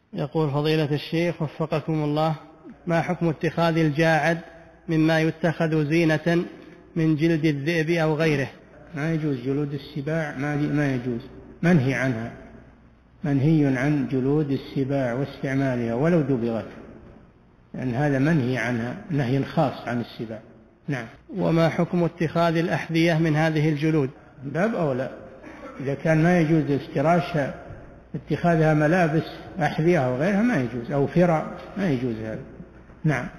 يقول فضيلة الشيخ وفقكم الله، ما حكم اتخاذ الجاعد مما يتخذ زينة من جلد الذئب أو غيره؟ ما يجوز جلود السباع، ما يجوز، منهي عنها، منهي عن جلود السباع واستعمالها ولو دبغت، لأن هذا منهي عنها نهي خاص عن السباع. نعم. وما حكم اتخاذ الأحذية من هذه الجلود؟ باب أولى، إذا كان ما يجوز افتراشها، اتخاذها ملابس أحذية أو غيرها ما يجوز، أو فرع ما يجوز هذا. نعم.